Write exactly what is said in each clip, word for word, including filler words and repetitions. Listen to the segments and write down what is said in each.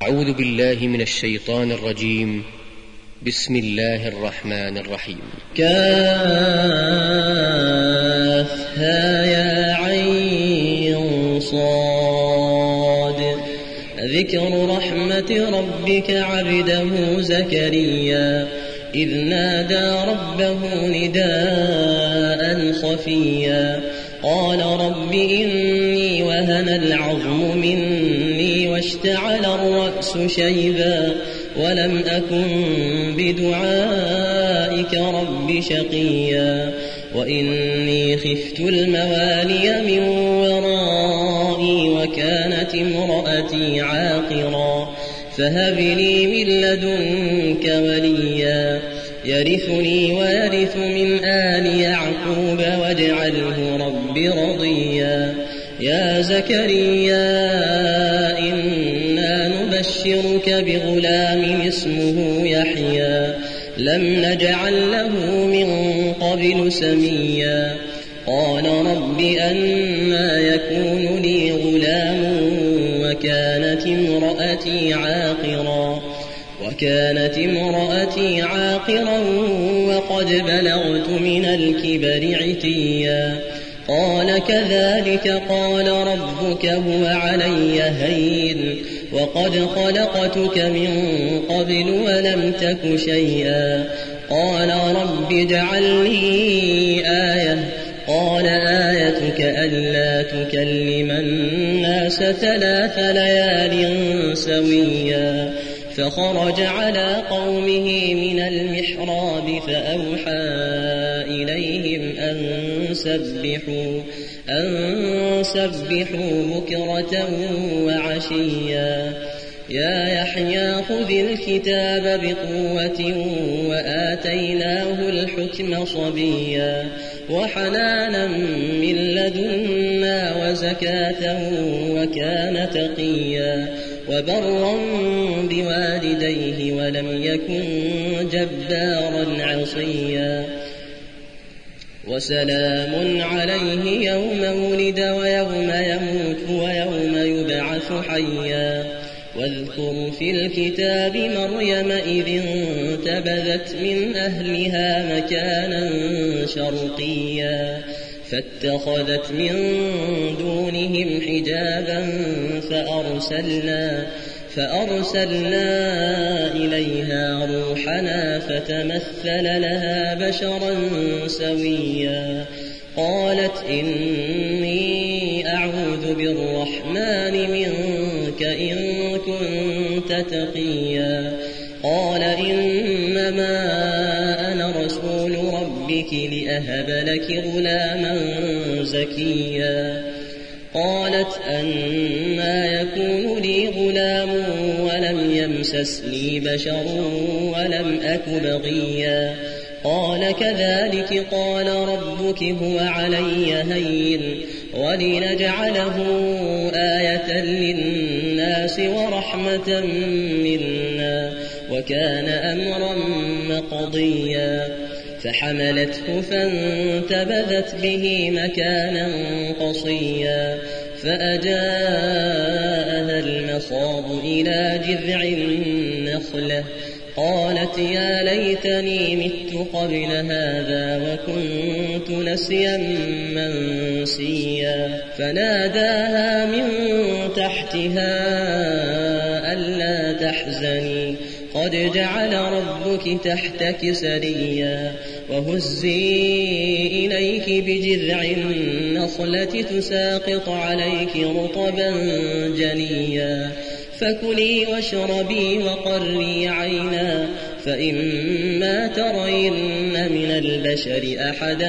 أعوذ بالله من الشيطان الرجيم. بسم الله الرحمن الرحيم. كافها يا عين صاد. ذكر رحمة ربك عبده زكريا إذ نادى ربه نداء خفيا قال رب إني وهن العظم مني واشتعل الرأس شيبا ولم أكن بدعائك رب شقيا وإني خفت الموالي من ورائي وكانت امرأتي عاقرا فهب لي من لدنك وليا يرثني ويرث من آل يعقوب واجعله رب رضيا يا زكريا إنا نبشرك بغلام اسمه يحيى لم نجعل له من قبل سميا قال رب أنى يكون لي غلام وكانت امرأتي عاقرا وكانت امرأتي عاقرا وقد بلغت من الكبر عتيا قال كذلك قال ربك هو علي هين وقد خلقتك من قبل ولم تك شيئا قال رب اجعل لي آية قال آيتك ألا تكلم الناس ثلاث ليال سويا فخرج على قومه من المحراب فأوحى إليهم أن سبحوا أن سبحوا بكرة وعشيا يا يحيى خذ الكتاب بقوة وآتيناه الحكم صبيا وحنانا من لدنا وزكاة وكان تقيا وبرا بوالديه ولم يكن جبارا عصيا وسلام عليه يوم ولد ويوم يموت ويوم يبعث حيا واذكر في الكتاب مريم إذ انتبذت من أهلها مكانا شرقيا فاتخذت من دونهم حجابا فأرسلنا فأرسلنا إليها روحنا فتمثل لها بشرا سويا قالت إني أعوذ بالرحمن منك إن كنت تقيا قال إنما أنا رسول ربك لأهب لك غلاما زكيا قالت أنى يكون لي غلام ولم يمسسني بشر ولم أك بغيا قال كذلك قال ربك هو علي هين ولنجعله آية للناس ورحمة منا وكان أمرا مقضيا فحملته فانتبذت به مكانا قصيا فأجاءها المخاض إلى جذع النخلة قالت يا ليتني مت قبل هذا وكنت نسيا منسيا فناداها من تحتها ألا تحزني قد جعل ربك تحتك سريا وهزي إليك بجذع النخلة تساقط عليك رطبا جنيا فكلي واشربي وقري عينا فإما ترين من البشر أحدا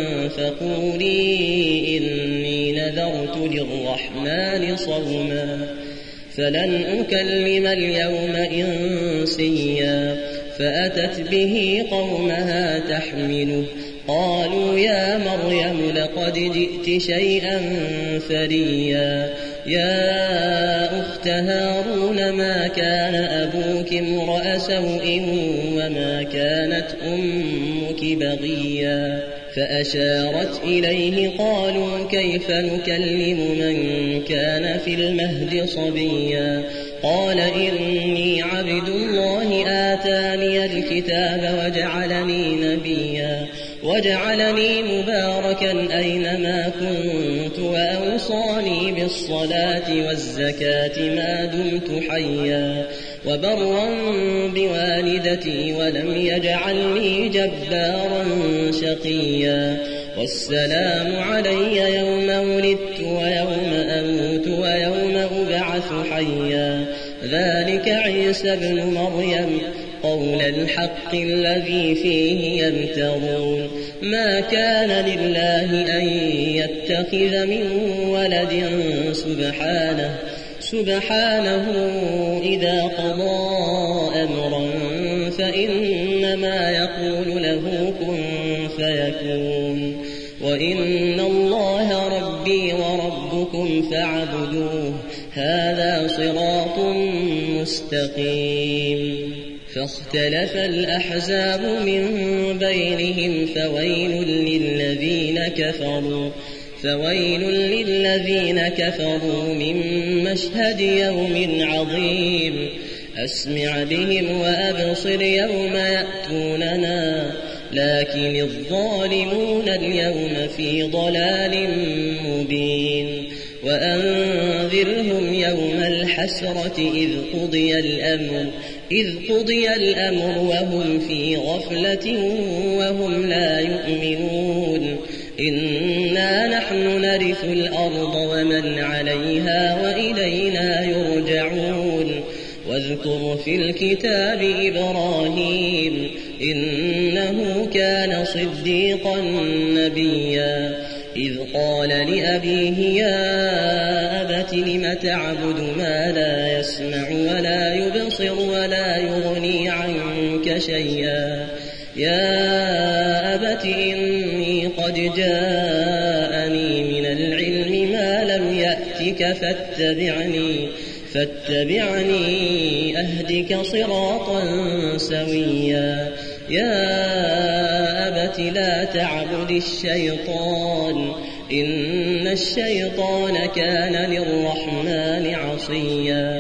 فقولي إني نذرت للرحمن صوما فلن أكلم اليوم إنسيا فأتت به قومها تحمله قالوا يا مريم لقد جئت شيئا فريا يا أخت هارون ما كان أبوك امرأ سوء وما كانت أمك بغيا فأشارت إليه قالوا كيف نكلم من كان في المهد صبيا قال إن الكتاب وجعلني نبيا وجعلني مباركا أينما كنت وأوصاني بالصلاة والزكاة ما دمت حيا وبرا بوالدتي ولم يجعلني جبارا شقيا والسلام علي يوم ولدت ويوم أموت ويوم أبعث حيا ذلك عيسى ابن مريم قول الحق الذي فيه يمترون ما كان لله أن يتخذ من ولد سبحانه سبحانه إذا قضى أمرا فإنما يقول له كن فيكون وإن الله ربي وربكم فاعبدوه هذا صراط مستقيم فاختلف الأحزاب من بينهم فويل للذين كفروا فويل للذين كفروا من مشهد يوم عظيم أسمع بهم وأبصر يوم يأتوننا لكن الظالمون اليوم في ضلال مبين وأنذرهم يوم الحسرة إذ قضي الأمر إذ قضي الأمر وهم في غفلة وهم لا يؤمنون إنا نحن نرث الأرض ومن عليها وإلينا يرجعون واذكر في الكتاب إبراهيم إنه كان صديقا نبيا إذ قال لأبيه يا أبت لم تعبد ما لا يسمع ولا يبصر ولا يغني عنك شيئا يا أبت إني قد جاءني من العلم ما لم يأتك فاتبعني فاتبعني أهدك صراطا سويا يا أبت لا تعبد الشيطان إن الشيطان كان للرحمن عصيا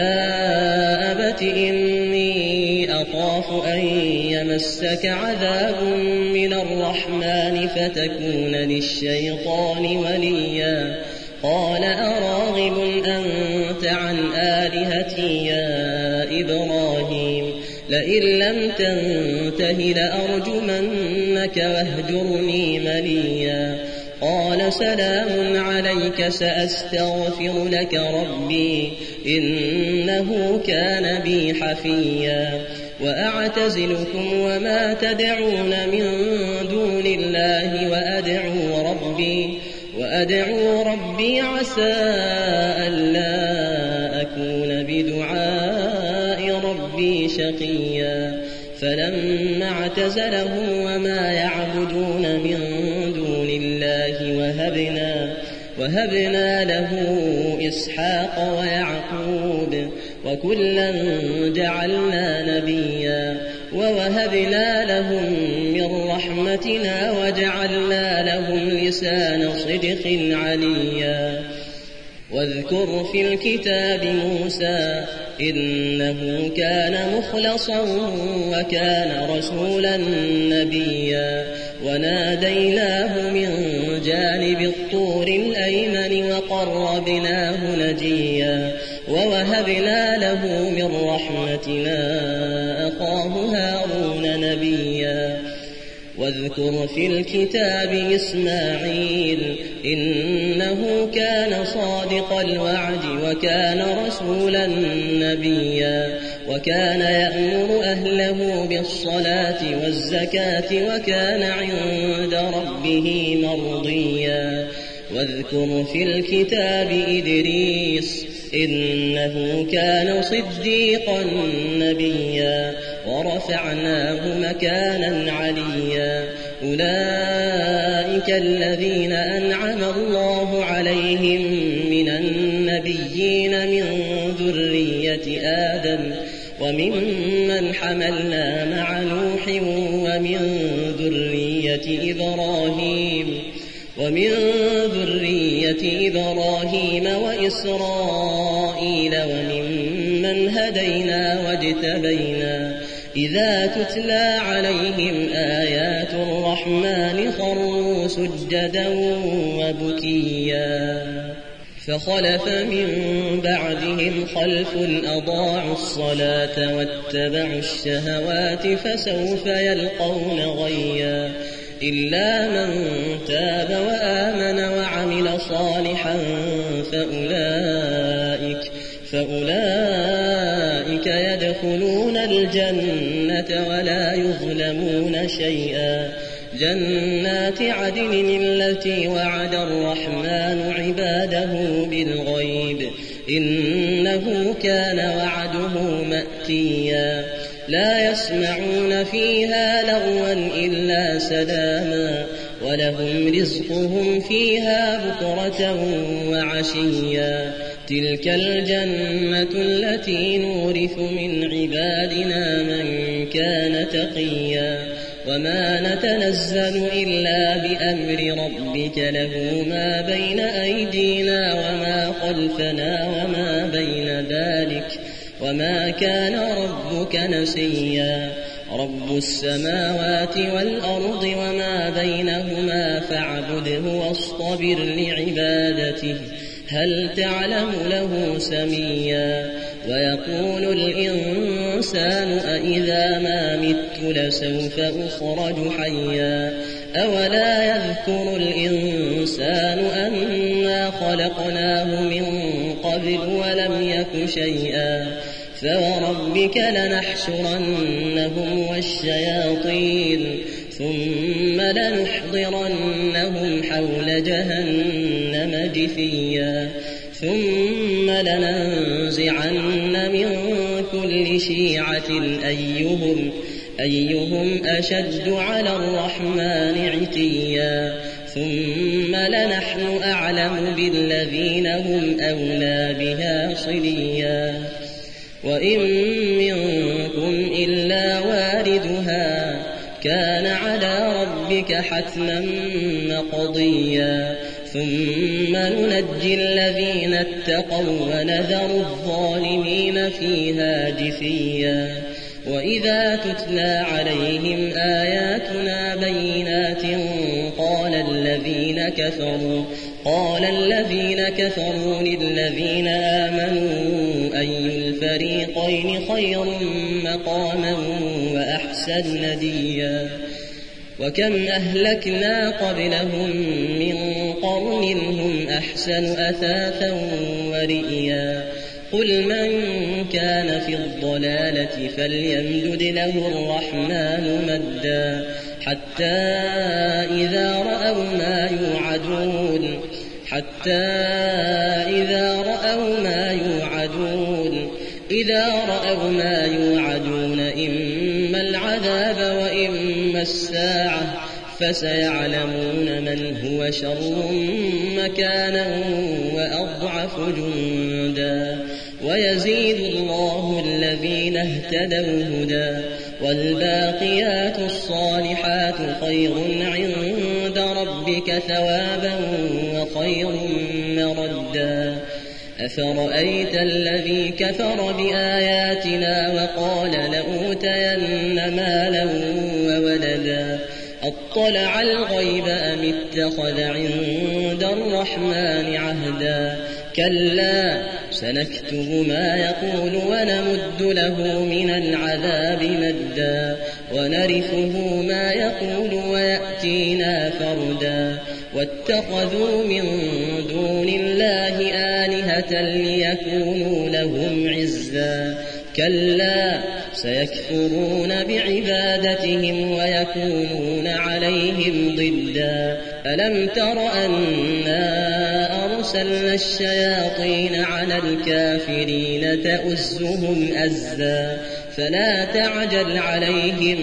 يا أبت إني أخاف أن يمسك عذاب من الرحمن فتكون للشيطان وليا قال أراغب أنت عن آلهتي يا إبراهيم لئن لم تنته لأرجمنك واهجرني مليا قال سلام عليك سأستغفر لك ربي إنه كان بي حفيا وأعتزلكم وما تدعون من دون الله وأدعو ربي وأدعو ربي عسى ألا أكون بدعاء ربي شقيا فلما اعتزلهم وما يعبدون من دون الله وهبنا وهبنا له إسحاق ويعقوب وكلا جعلنا نبيا ووهبنا لهم من رحمتنا وجعلنا لهم لسان صدق عليا واذكر في الكتاب موسى إنه كان مخلصا وكان رسولا نبيا وناديناه من جانب الطور الأيمن وقربناه نجيا ووهبنا له من رحمتنا أخاه هارون نبيا واذكر في الكتاب إسماعيل إنه كان صادق الوعد وكان رسولا نبيا وكان يأمر أهله بالصلاة والزكاة وكان عند ربه مرضيا واذكر في الكتاب إدريس إنه كان صديقا نبيا ورفعناه مكانا عليا أولئك الذين أنعم الله عليهم من النبيين من ذرية آدم وممن حملنا مع نوح ومن ذرية إبراهيم ومن ذرية إبراهيم وإسرائيل وممن هدينا واجتبينا إذا تتلى عليهم آيات الرحمن خروا سجدا وبكيا فخلف من بعدهم خلف أضاعوا الصلاة واتبعوا الشهوات فسوف يلقون غيا إلا من تاب وآمن وعمل صالحا فأولئك, فأولئك يدخلون الجنة ولا يظلمون شيئا جنات عدن التي وعد الرحمن عباده بالغيب إنه كان وعده مأتيا لا يسمعون فيها لغوا إلا سلاما ولهم رزقهم فيها بكرة وعشيا تلك الجنة التي نورث من عبادنا من كان تقيا وما نتنزل إلا بأمر ربك له ما بين أيدينا وما خلفنا وما بين ذلك وما كان ربك نسيا رب السماوات والأرض وما بينهما فاعبده واصطبر لعبادته هل تعلم له سميا ويقول الإنسان أإذا ما مت لسوف أخرج حيا أولا يذكر الإنسان أنا خلقناه من قبل ولم يك شيئا فوربك لنحشرنهم والشياطين ثم لنحضرنهم حول جهنم جثيا ثم لننزعن من كل شيعة أيهم, أيهم أشد على الرحمن عتيا ثم لنحن أعلم بالذين هم أولى بها صليا وإن منكم إلا واردها كان على ربك حتما مقضيا ثم ننجي الذين اتقوا ونذر الظالمين فيها جثيا وإذا تتلى عليهم آياتنا بينات قال الذين كفروا قال الذين كفروا للذين آمنوا أي الفريقين خير مقاما وأحسن نديا وكم أهلكنا قبلهم من قرن هم أحسن أثاثا ورئيا قل من كان في الضلالة فليمدد له الرحمن مدا حتى إذا رأوا ما يوعدون حتى إذا رأوا ما يوعدون إذا رأوا ما يوعدون إما العذاب وإما الساعة فسيعلمون من هو شر مكانا وأضعف جندا ويزيد الله الذين اهتدوا هدى والباقيات الصالحات خير عند ربك ثوابا وخير مردا أفرأيت الذي كفر بآياتنا وقال لأوتين مالا وولدا أطلع الغيب أم اتخذ عند الرحمن عهدا كلا سنكتب ما يقول ونمد له من العذاب مدا ونرثه ما يقول ويأتينا فردا واتخذوا من دون الله آلهة ليكونوا لهم عزا كلا سيكفرون بعبادتهم ويكونون عليهم ضدا ألم تر أنا أرسلنا الشياطين على الكافرين تؤزهم أزا فلا تعجل عليهم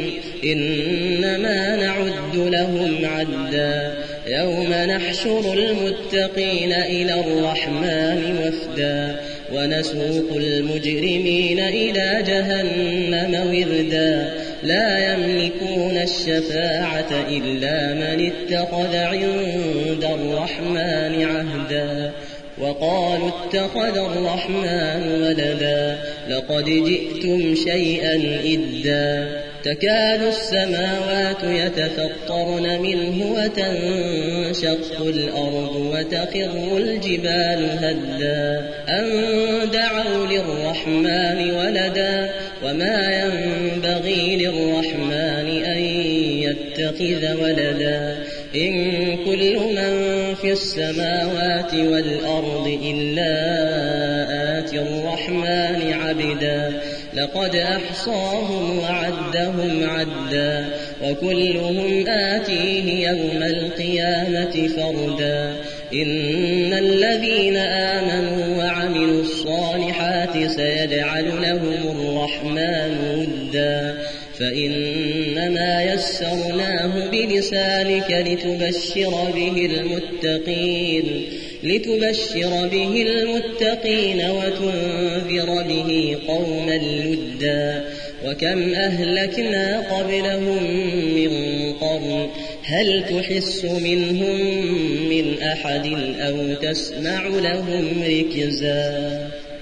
إنما نعد لهم عدا يوم نحشر المتقين إلى الرحمن وفدا ونسوق المجرمين إلى جهنم وردا لا يملكون الشفاعة إلا من اتخذ عند الرحمن عهدا وقالوا اتخذ الرحمن ولدا لقد جئتم شيئا إدا تكاد السماوات يتفطرن منه وتنشق الأرض وتخر الجبال هدا أن دعوا للرحمن ولدا وما ينبغي للرحمن أن يتخذ ولدا إن كل من في السماوات والأرض إلا آتي الرحمن عبدا لقد أحصاهم وعدهم عدا وكلهم آتيه يوم القيامة فردا إن الذين آمنوا وعملوا الصالحات سيجعل لهم الرحمن ودا فإنما يسرناه بلسانك لتبشر به المتقين لتبشر به المتقين وتنذر به قوما لدا وكم أهلكنا قبلهم من قرن هل تحس منهم من أحد أو تسمع لهم ركزا.